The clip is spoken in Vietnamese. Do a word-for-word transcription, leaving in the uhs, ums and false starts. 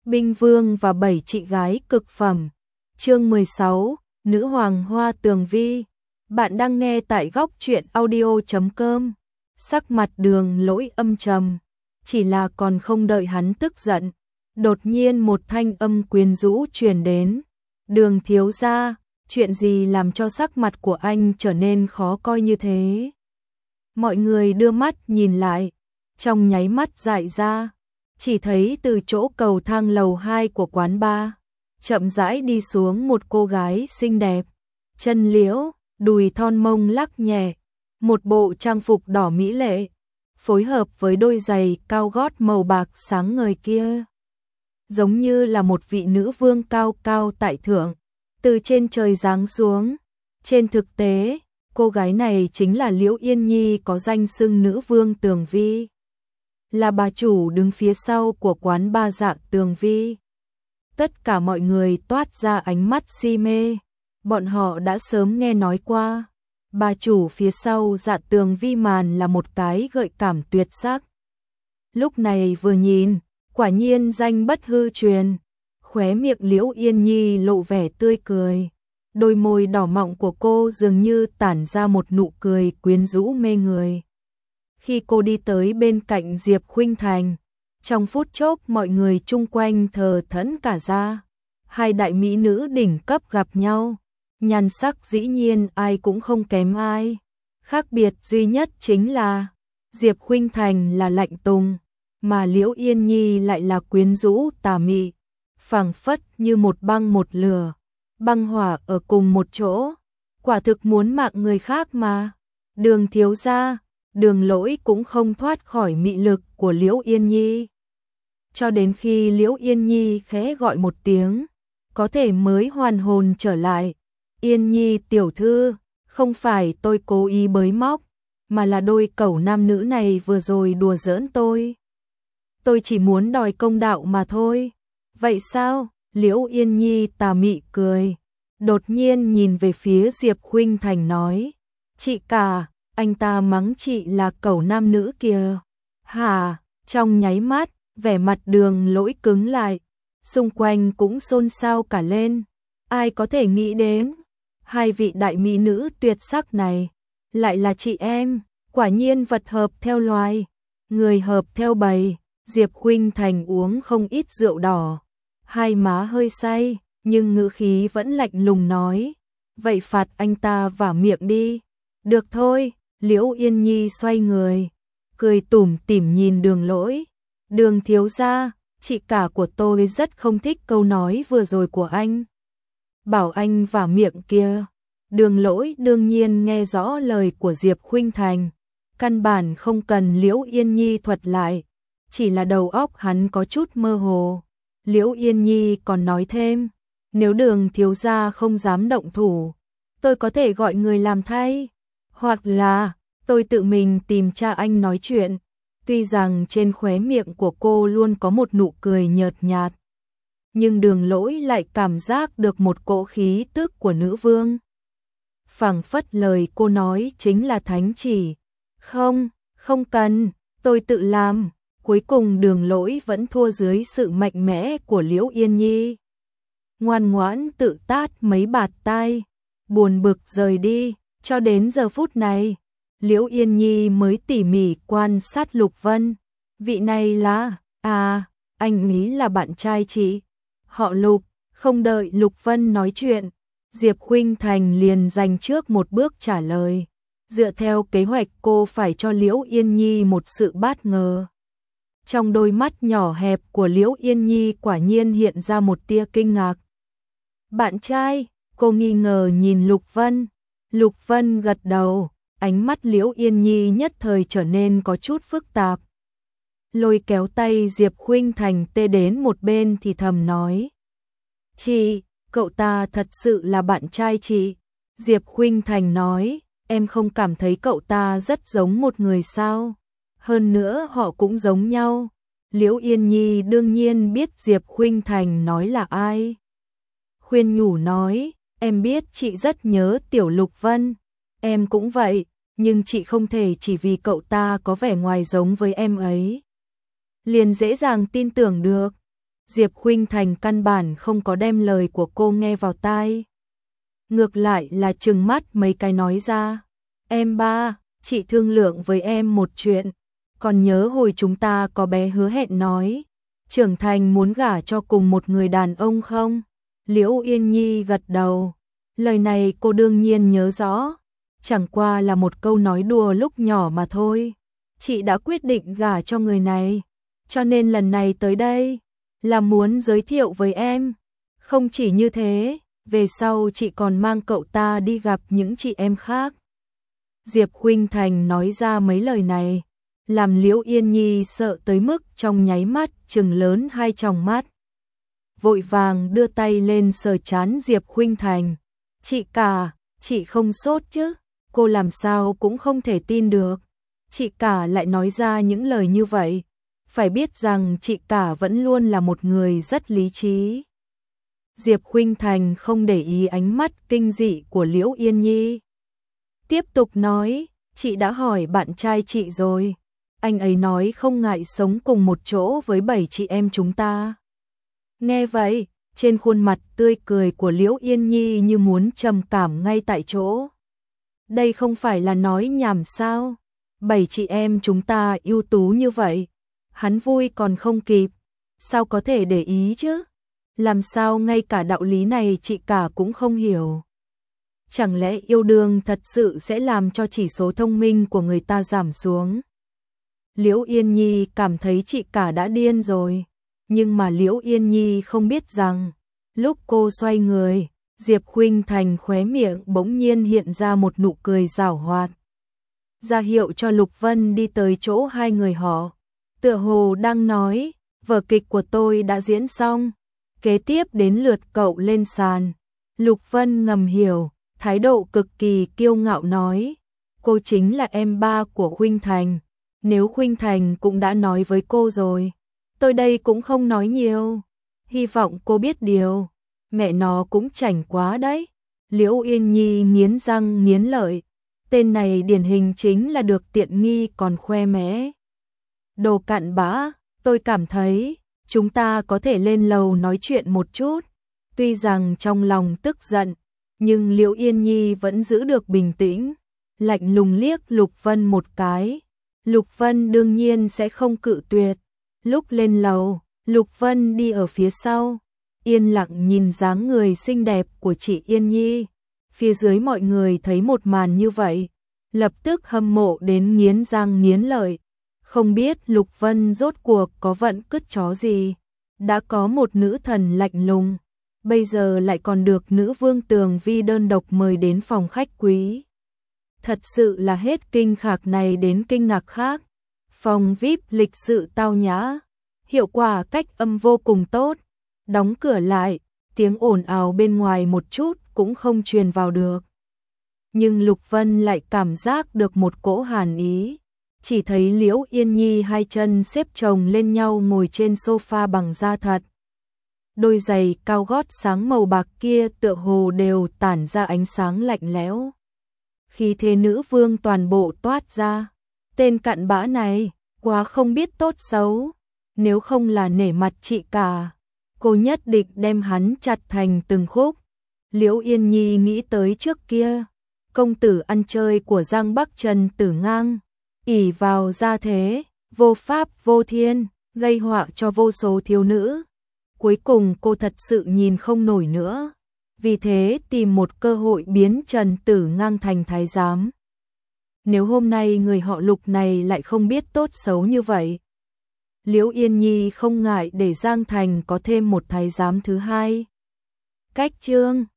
Binh Vương và bảy chị gái cực phẩm. Chương mười sáu, Nữ hoàng Hoa Tường Vi. Bạn đang nghe tại góc truyện audio chấm com. Sắc mặt Đường Lỗi âm trầm, chỉ là còn không đợi hắn tức giận, đột nhiên một thanh âm quyến rũ truyền đến. Đường thiếu gia, chuyện gì làm cho sắc mặt của anh trở nên khó coi như thế? Mọi người đưa mắt nhìn lại, trong nháy mắt dại ra, chỉ thấy từ chỗ cầu thang lầu hai của quán bar, chậm rãi đi xuống một cô gái xinh đẹp, chân liễu, đùi thon mông lắc nhẹ, một bộ trang phục đỏ mỹ lệ, phối hợp với đôi giày cao gót màu bạc sáng ngời kia. Giống như là một vị nữ vương cao cao tại thượng, từ trên trời giáng xuống. Trên thực tế, cô gái này chính là Liễu Yên Nhi có danh xưng nữ vương Tường Vi, là bà chủ đứng phía sau của quán ba Dạ Tường Vi. Tất cả mọi người toát ra ánh mắt si mê, bọn họ đã sớm nghe nói qua, bà chủ phía sau Dạ Tường Vi màn là một cái gợi cảm tuyệt sắc. Lúc này vừa nhìn, quả nhiên danh bất hư truyền, khóe miệng Liễu Yên Nhi lộ vẻ tươi cười, đôi môi đỏ mọng của cô dường như tản ra một nụ cười quyến rũ mê người. Khi cô đi tới bên cạnh Diệp Khuynh Thành, trong phút chốc mọi người chung quanh thờ thẫn cả ra. Hai đại mỹ nữ đỉnh cấp gặp nhau, nhan sắc dĩ nhiên ai cũng không kém ai. Khác biệt duy nhất chính là Diệp Khuynh Thành là lạnh tùng, mà Liễu Yên Nhi lại là quyến rũ tà mị, phảng phất như một băng một lửa, băng hỏa ở cùng một chỗ, quả thực muốn mạng người khác mà. Đường thiếu gia, Đường Lỗi cũng không thoát khỏi mị lực của Liễu Yên Nhi. Cho đến khi Liễu Yên Nhi khẽ gọi một tiếng, có thể mới hoàn hồn trở lại. Yên Nhi tiểu thư, không phải tôi cố ý bới móc, mà là đôi cẩu nam nữ này vừa rồi đùa giỡn tôi. Tôi chỉ muốn đòi công đạo mà thôi. Vậy sao? Liễu Yên Nhi tà mị cười, đột nhiên nhìn về phía Diệp Khuynh Thành nói, chị cả, anh ta mắng chị là cẩu nam nữ kìa. Hả? Trong nháy mắt, vẻ mặt Đường Lỗi cứng lại, xung quanh cũng xôn xao cả lên. Ai có thể nghĩ đến, hai vị đại mỹ nữ tuyệt sắc này, lại là chị em, quả nhiên vật hợp theo loài, người hợp theo bầy. Diệp Khuynh Thành uống không ít rượu đỏ, hai má hơi say, nhưng ngữ khí vẫn lạnh lùng nói, vậy phạt anh ta vả miệng đi. Được thôi. Liễu Yên Nhi xoay người, cười tủm tỉm nhìn Đường Lỗi. Đường thiếu gia, chị cả của tôi rất không thích câu nói vừa rồi của anh. Bảo anh vả miệng kia. Đường Lỗi đương nhiên nghe rõ lời của Diệp Khuynh Thành, căn bản không cần Liễu Yên Nhi thuật lại, chỉ là đầu óc hắn có chút mơ hồ. Liễu Yên Nhi còn nói thêm, nếu Đường thiếu gia không dám động thủ, tôi có thể gọi người làm thay. Hoặc là, tôi tự mình tìm cha anh nói chuyện. Tuy rằng trên khóe miệng của cô luôn có một nụ cười nhợt nhạt, nhưng Đường Lỗi lại cảm giác được một cỗ khí tức của nữ vương. Phảng phất lời cô nói chính là thánh chỉ. Không, không cần, tôi tự làm. Cuối cùng Đường Lỗi vẫn thua dưới sự mạnh mẽ của Liễu Yên Nhi. Ngoan ngoãn tự tát mấy bạt tai, buồn bực rời đi. Cho đến giờ phút này, Liễu Yên Nhi mới tỉ mỉ quan sát Lục Vân. Vị này là, à, anh nghĩ là bạn trai chị. Họ Lục. Không đợi Lục Vân nói chuyện, Diệp Khuynh Thành liền dành trước một bước trả lời. Dựa theo kế hoạch cô phải cho Liễu Yên Nhi một sự bất ngờ. Trong đôi mắt nhỏ hẹp của Liễu Yên Nhi quả nhiên hiện ra một tia kinh ngạc. Bạn trai? Cô nghi ngờ nhìn Lục Vân. Lục Vân gật đầu, ánh mắt Liễu Yên Nhi nhất thời trở nên có chút phức tạp. Lôi kéo tay Diệp Khuynh Thành tê đến một bên thì thầm nói. Chị, cậu ta thật sự là bạn trai chị. Diệp Khuynh Thành nói, em không cảm thấy cậu ta rất giống một người sao? Hơn nữa họ cũng giống nhau. Liễu Yên Nhi đương nhiên biết Diệp Khuynh Thành nói là ai. Khuyên nhủ nói, em biết chị rất nhớ Tiểu Lục Vân, em cũng vậy, nhưng chị không thể chỉ vì cậu ta có vẻ ngoài giống với em ấy liền dễ dàng tin tưởng được. Diệp Khuynh Thành căn bản không có đem lời của cô nghe vào tai. Ngược lại là trừng mắt mấy cái nói ra. Em ba, chị thương lượng với em một chuyện. Còn nhớ hồi chúng ta có bé hứa hẹn nói, trưởng thành muốn gả cho cùng một người đàn ông không? Liễu Yên Nhi gật đầu. Lời này cô đương nhiên nhớ rõ. Chẳng qua là một câu nói đùa lúc nhỏ mà thôi. Chị đã quyết định gả cho người này. Cho nên lần này tới đây là muốn giới thiệu với em. Không chỉ như thế, về sau chị còn mang cậu ta đi gặp những chị em khác. Diệp Khuynh Thành nói ra mấy lời này, làm Liễu Yên Nhi sợ tới mức trong nháy mắt trừng lớn hai tròng mắt. Vội vàng đưa tay lên sờ trán Diệp Khuynh Thành. Chị cả, chị không sốt chứ? Cô làm sao cũng không thể tin được. Chị cả lại nói ra những lời như vậy. Phải biết rằng chị cả vẫn luôn là một người rất lý trí. Diệp Khuynh Thành không để ý ánh mắt kinh dị của Liễu Yên Nhi. Tiếp tục nói, chị đã hỏi bạn trai chị rồi. Anh ấy nói không ngại sống cùng một chỗ với bảy chị em chúng ta. Nghe vậy, trên khuôn mặt tươi cười của Liễu Yên Nhi như muốn trầm cảm ngay tại chỗ. Đây không phải là nói nhảm sao? Bảy chị em chúng ta ưu tú như vậy. Hắn vui còn không kịp. Sao có thể để ý chứ? Làm sao ngay cả đạo lý này chị cả cũng không hiểu? Chẳng lẽ yêu đương thật sự sẽ làm cho chỉ số thông minh của người ta giảm xuống? Liễu Yên Nhi cảm thấy chị cả đã điên rồi. Nhưng mà Liễu Yên Nhi không biết rằng, lúc cô xoay người, Diệp Khuynh Thành khóe miệng bỗng nhiên hiện ra một nụ cười giảo hoạt. Ra hiệu cho Lục Vân đi tới chỗ hai người họ. Tựa hồ đang nói, vở kịch của tôi đã diễn xong. Kế tiếp đến lượt cậu lên sàn. Lục Vân ngầm hiểu, thái độ cực kỳ kiêu ngạo nói. Cô chính là em ba của Khuynh Thành. Nếu Khuynh Thành cũng đã nói với cô rồi, tôi đây cũng không nói nhiều. Hy vọng cô biết điều. Mẹ nó cũng chảnh quá đấy. Liễu Yên Nhi nghiến răng nghiến lợi. Tên này điển hình chính là được tiện nghi còn khoe mẽ. Đồ cặn bã, tôi cảm thấy chúng ta có thể lên lầu nói chuyện một chút. Tuy rằng trong lòng tức giận, nhưng Liễu Yên Nhi vẫn giữ được bình tĩnh. Lạnh lùng liếc Lục Vân một cái. Lục Vân đương nhiên sẽ không cự tuyệt. Lúc lên lầu, Lục Vân đi ở phía sau, yên lặng nhìn dáng người xinh đẹp của chị Yên Nhi. Phía dưới mọi người thấy một màn như vậy, lập tức hâm mộ đến nghiến răng nghiến lợi. Không biết Lục Vân rốt cuộc có vận cứt chó gì. Đã có một nữ thần lạnh lùng, bây giờ lại còn được nữ vương Tường Vi đơn độc mời đến phòng khách quý. Thật sự là hết kinh ngạc này đến kinh ngạc khác. Phòng vi ai pi lịch sự tao nhã, hiệu quả cách âm vô cùng tốt. Đóng cửa lại, tiếng ồn ào bên ngoài một chút cũng không truyền vào được. Nhưng Lục Vân lại cảm giác được một cỗ hàn ý. Chỉ thấy Liễu Yên Nhi hai chân xếp chồng lên nhau ngồi trên sofa bằng da thật. Đôi giày cao gót sáng màu bạc kia tựa hồ đều tản ra ánh sáng lạnh lẽo. Khi thế nữ vương toàn bộ toát ra. Tên cặn bã này, quá không biết tốt xấu. Nếu không là nể mặt chị cả, cô nhất định đem hắn chặt thành từng khúc. Liễu Yên Nhi nghĩ tới trước kia, công tử ăn chơi của Giang Bắc Trần Tử Ngang, ỷ vào gia thế, vô pháp vô thiên, gây họa cho vô số thiếu nữ. Cuối cùng cô thật sự nhìn không nổi nữa, vì thế tìm một cơ hội biến Trần Tử Ngang thành thái giám. Nếu hôm nay người họ Lục này lại không biết tốt xấu như vậy, Liễu Yên Nhi không ngại để Giang Thành có thêm một thái giám thứ hai. Cách chương